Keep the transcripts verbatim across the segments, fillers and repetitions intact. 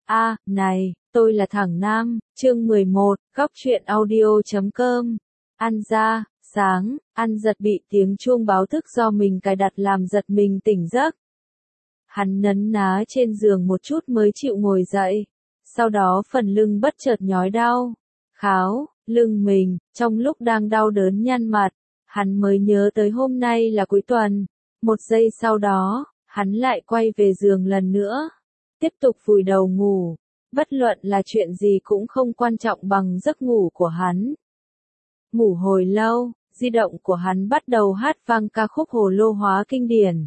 A, này, tôi là thằng Nam, chương mười một, góc truyện audio chấm com. Ăn ra, sáng, Ăn giật bị tiếng chuông báo thức do mình cài đặt làm giật mình tỉnh giấc. Hắn nấn ná trên giường một chút mới chịu ngồi dậy. Sau đó phần lưng bất chợt nhói đau. Kháo, lưng mình, trong lúc đang đau đớn nhăn mặt, hắn mới nhớ tới hôm nay là cuối tuần. Một giây sau đó, hắn lại quay về giường lần nữa. Tiếp tục vùi đầu ngủ, bất luận là chuyện gì cũng không quan trọng bằng giấc ngủ của hắn. Ngủ hồi lâu, di động của hắn bắt đầu hát vang ca khúc Hồ Lô Hóa kinh điển.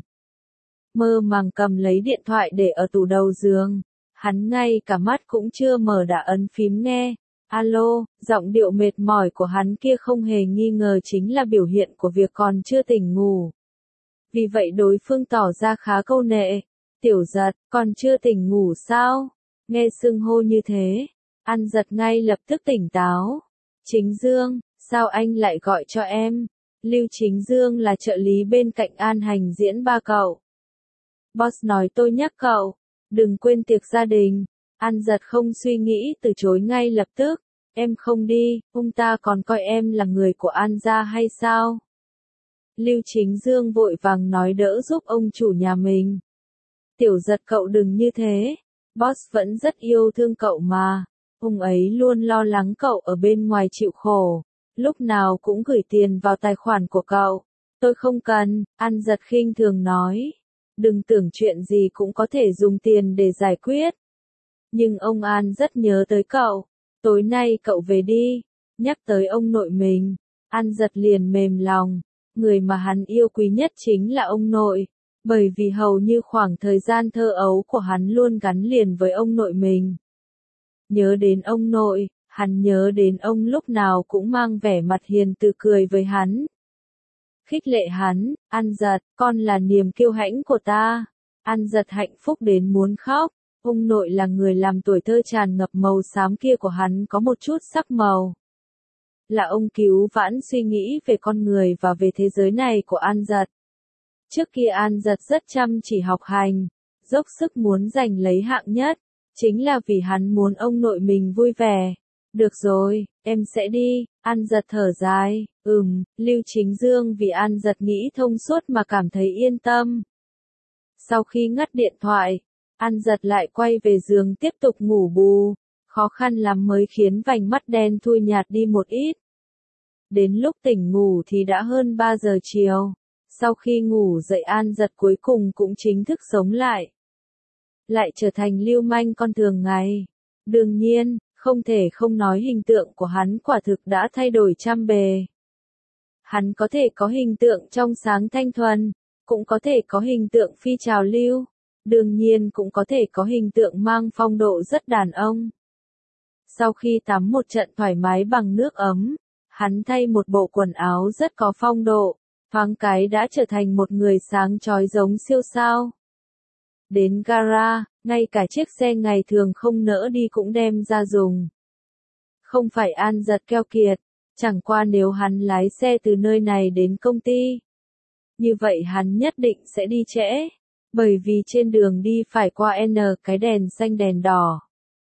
Mơ màng cầm lấy điện thoại để ở tủ đầu giường, hắn ngay cả mắt cũng chưa mở đã ấn phím nghe. Alo, giọng điệu mệt mỏi của hắn kia không hề nghi ngờ chính là biểu hiện của việc còn chưa tỉnh ngủ. Vì vậy đối phương tỏ ra khá câu nệ. Tiểu Giật, còn chưa tỉnh ngủ sao? Nghe xưng hô như thế, Ăn Giật ngay lập tức tỉnh táo. Chính Dương, sao anh lại gọi cho em? Lưu Chính Dương là trợ lý bên cạnh An Hành diễn ba cậu. Boss nói tôi nhắc cậu, đừng quên tiệc gia đình. Ăn Giật không suy nghĩ từ chối ngay lập tức. Em không đi, ông ta còn coi em là người của An gia hay sao? Lưu Chính Dương vội vàng nói đỡ giúp ông chủ nhà mình. Tiểu Giật cậu đừng như thế, boss vẫn rất yêu thương cậu mà, ông ấy luôn lo lắng cậu ở bên ngoài chịu khổ, lúc nào cũng gửi tiền vào tài khoản của cậu. Tôi không cần, Ăn Giật khinh thường nói, đừng tưởng chuyện gì cũng có thể dùng tiền để giải quyết. Nhưng ông An rất nhớ tới cậu, tối nay cậu về đi, nhắc tới ông nội mình, Ăn Giật liền mềm lòng, người mà hắn yêu quý nhất chính là ông nội. Bởi vì hầu như khoảng thời gian thơ ấu của hắn luôn gắn liền với ông nội mình. Nhớ đến ông nội, hắn nhớ đến ông lúc nào cũng mang vẻ mặt hiền từ cười với hắn. Khích lệ hắn, Ăn Giật, con là niềm kiêu hãnh của ta. Ăn Giật hạnh phúc đến muốn khóc, ông nội là người làm tuổi thơ tràn ngập màu xám kia của hắn có một chút sắc màu. Là ông cứu vãn suy nghĩ về con người và về thế giới này của Ăn Giật. Trước kia An Giật rất chăm chỉ học hành, dốc sức muốn giành lấy hạng nhất, chính là vì hắn muốn ông nội mình vui vẻ. Được rồi, em sẽ đi, An Giật thở dài, ừm, Lưu Chính Dương vì An Giật nghĩ thông suốt mà cảm thấy yên tâm. Sau khi ngắt điện thoại, An Giật lại quay về giường tiếp tục ngủ bù, khó khăn lắm mới khiến vành mắt đen thui nhạt đi một ít. Đến lúc tỉnh ngủ thì đã hơn ba giờ chiều. Sau khi ngủ dậy An Giật cuối cùng cũng chính thức sống lại. Lại trở thành lưu manh con thường ngày. Đương nhiên, không thể không nói hình tượng của hắn quả thực đã thay đổi trăm bề. Hắn có thể có hình tượng trong sáng thanh thuần, cũng có thể có hình tượng phi trào lưu, đương nhiên cũng có thể có hình tượng mang phong độ rất đàn ông. Sau khi tắm một trận thoải mái bằng nước ấm, hắn thay một bộ quần áo rất có phong độ. Thoáng cái đã trở thành một người sáng chói giống siêu sao. Đến gara, ngay cả chiếc xe ngày thường không nỡ đi cũng đem ra dùng. Không phải An Giật keo kiệt, chẳng qua nếu hắn lái xe từ nơi này đến công ty. Như vậy hắn nhất định sẽ đi trễ, bởi vì trên đường đi phải qua N cái đèn xanh đèn đỏ.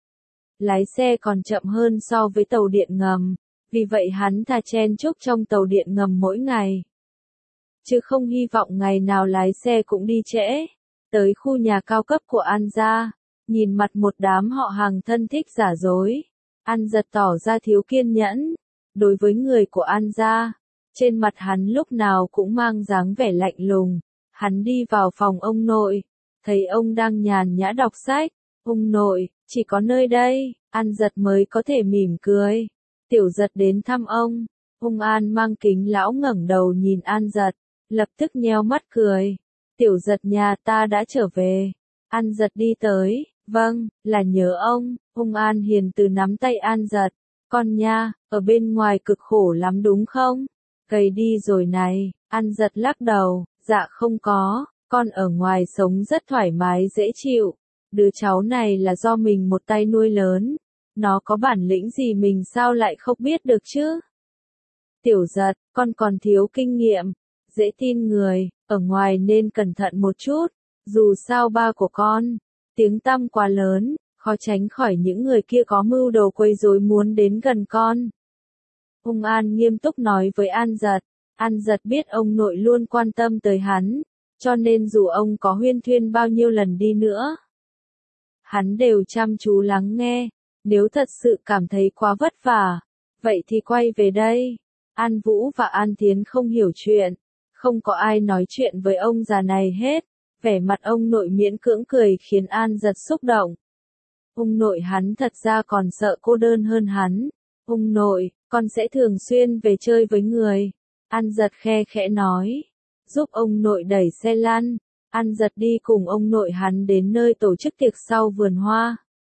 Lái xe còn chậm hơn so với tàu điện ngầm, vì vậy hắn thà chen chúc trong tàu điện ngầm mỗi ngày. Chứ không hy vọng ngày nào lái xe cũng đi trễ. Tới khu nhà cao cấp của An gia, nhìn mặt một đám họ hàng thân thích giả dối, An Giật tỏ ra thiếu kiên nhẫn. Đối với người của An gia, trên mặt hắn lúc nào cũng mang dáng vẻ lạnh lùng. Hắn đi vào phòng ông nội, thấy ông đang nhàn nhã đọc sách. Ông nội, chỉ có nơi đây, An Giật mới có thể mỉm cười. Tiểu Giật đến thăm ông. Ông An mang kính lão ngẩng đầu nhìn An Giật. Lập tức nheo mắt cười. Tiểu Giật nhà ta đã trở về. An Giật đi tới. Vâng, là nhớ ông. Ông An hiền từ nắm tay An Giật. Con nha, ở bên ngoài cực khổ lắm đúng không? Gầy đi rồi này. An Giật lắc đầu. Dạ không có, con ở ngoài sống rất thoải mái dễ chịu. Đứa cháu này là do mình một tay nuôi lớn. Nó có bản lĩnh gì mình sao lại không biết được chứ? Tiểu Giật, con còn thiếu kinh nghiệm. Dễ tin người, ở ngoài nên cẩn thận một chút, dù sao ba của con, tiếng tăm quá lớn, khó tránh khỏi những người kia có mưu đồ quấy rối muốn đến gần con. Ung An nghiêm túc nói với An Giật, An Giật biết ông nội luôn quan tâm tới hắn, cho nên dù ông có huyên thuyên bao nhiêu lần đi nữa, hắn đều chăm chú lắng nghe, nếu thật sự cảm thấy quá vất vả, vậy thì quay về đây. An Vũ và An Thiến không hiểu chuyện, không có ai nói chuyện với ông già này hết, vẻ mặt ông nội miễn cưỡng cười khiến An Giật xúc động. Ông nội hắn thật ra còn sợ cô đơn hơn hắn. Ông nội, con sẽ thường xuyên về chơi với người. An Giật khe khẽ nói, giúp ông nội đẩy xe lăn. An Giật đi cùng ông nội hắn đến nơi tổ chức tiệc sau vườn hoa.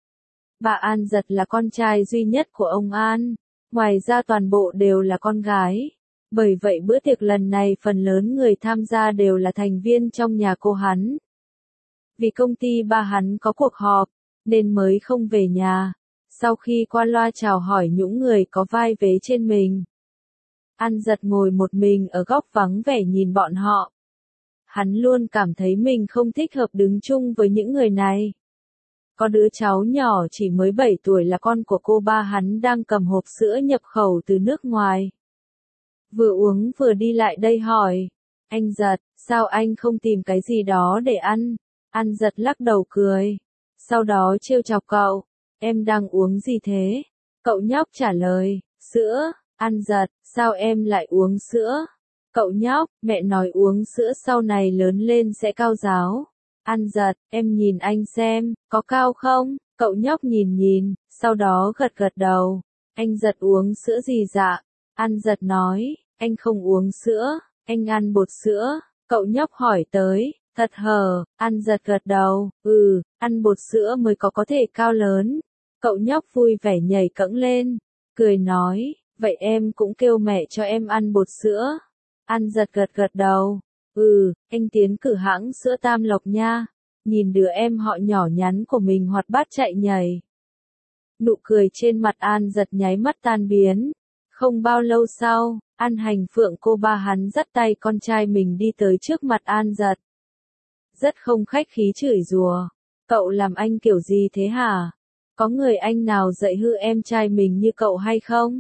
Bà An Giật là con trai duy nhất của ông An, ngoài ra toàn bộ đều là con gái. Bởi vậy bữa tiệc lần này phần lớn người tham gia đều là thành viên trong nhà cô hắn. Vì công ty ba hắn có cuộc họp, nên mới không về nhà. Sau khi qua loa chào hỏi những người có vai vế trên mình, An Giật ngồi một mình ở góc vắng vẻ nhìn bọn họ. Hắn luôn cảm thấy mình không thích hợp đứng chung với những người này. Có đứa cháu nhỏ chỉ mới bảy tuổi là con của cô ba hắn đang cầm hộp sữa nhập khẩu từ nước ngoài. Vừa uống vừa đi lại đây hỏi, anh Giật, sao anh không tìm cái gì đó để ăn? An Giật lắc đầu cười, sau đó trêu chọc cậu, em đang uống gì thế? Cậu nhóc trả lời, sữa. An Giật, sao em lại uống sữa? Cậu nhóc, mẹ nói uống sữa sau này lớn lên sẽ cao ráo. An Giật, em nhìn anh xem, có cao không? Cậu nhóc nhìn nhìn, sau đó gật gật đầu. Anh Giật uống sữa gì dạ? An Giật nói, anh không uống sữa, anh ăn bột sữa. Cậu nhóc hỏi tới, thật hờ? An Giật gật đầu, ừ, ăn bột sữa mới có có thể cao lớn. Cậu nhóc vui vẻ nhảy cẫng lên, cười nói, vậy em cũng kêu mẹ cho em ăn bột sữa. An Giật gật gật đầu, ừ, anh tiến cử hãng sữa Tam Lộc nha. Nhìn đứa em họ nhỏ nhắn của mình hoạt bát chạy nhảy. Nụ cười trên mặt An Giật nháy mắt tan biến. Không bao lâu sau, An Hành Phượng cô ba hắn dắt tay con trai mình đi tới trước mặt An Giật. Rất không khách khí chửi rủa, cậu làm anh kiểu gì thế hả? Có người anh nào dạy hư em trai mình như cậu hay không?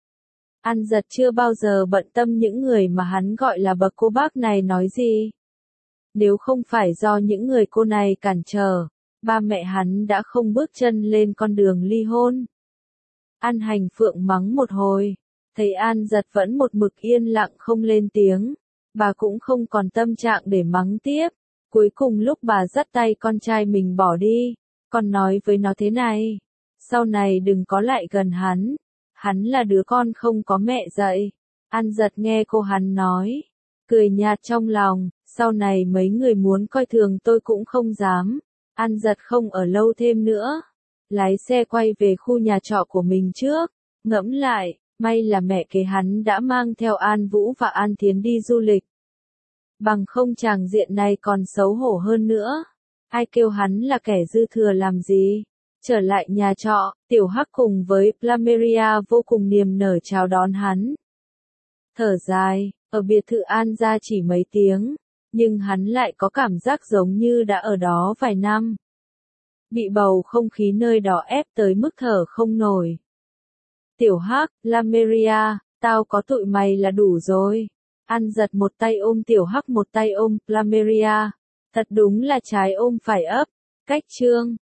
An Giật chưa bao giờ bận tâm những người mà hắn gọi là bậc cô bác này nói gì. Nếu không phải do những người cô này cản trở, ba mẹ hắn đã không bước chân lên con đường ly hôn. An Hành Phượng mắng một hồi, thấy An Giật vẫn một mực yên lặng không lên tiếng, bà cũng không còn tâm trạng để mắng tiếp. Cuối cùng lúc bà dắt tay con trai mình bỏ đi, còn nói với nó thế này, sau này đừng có lại gần hắn, hắn là đứa con không có mẹ dạy. An Giật nghe cô hắn nói, cười nhạt trong lòng, sau này mấy người muốn coi thường tôi cũng không dám. An Giật không ở lâu thêm nữa, lái xe quay về khu nhà trọ của mình trước, ngẫm lại, may là mẹ kế hắn đã mang theo An Vũ và An Thiến đi du lịch. Bằng không tràng diện này còn xấu hổ hơn nữa. Ai kêu hắn là kẻ dư thừa làm gì? Trở lại nhà trọ, Tiểu Hắc cùng với Plumeria vô cùng niềm nở chào đón hắn. Thở dài, ở biệt thự An gia chỉ mấy tiếng, nhưng hắn lại có cảm giác giống như đã ở đó vài năm. Bị bầu không khí nơi đó ép tới mức thở không nổi. Tiểu Hắc, Plumeria, tao có tụi mày là đủ rồi. An Giật một tay ôm Tiểu Hắc một tay ôm Plumeria. Thật đúng là trái ôm phải ấp. Cách chương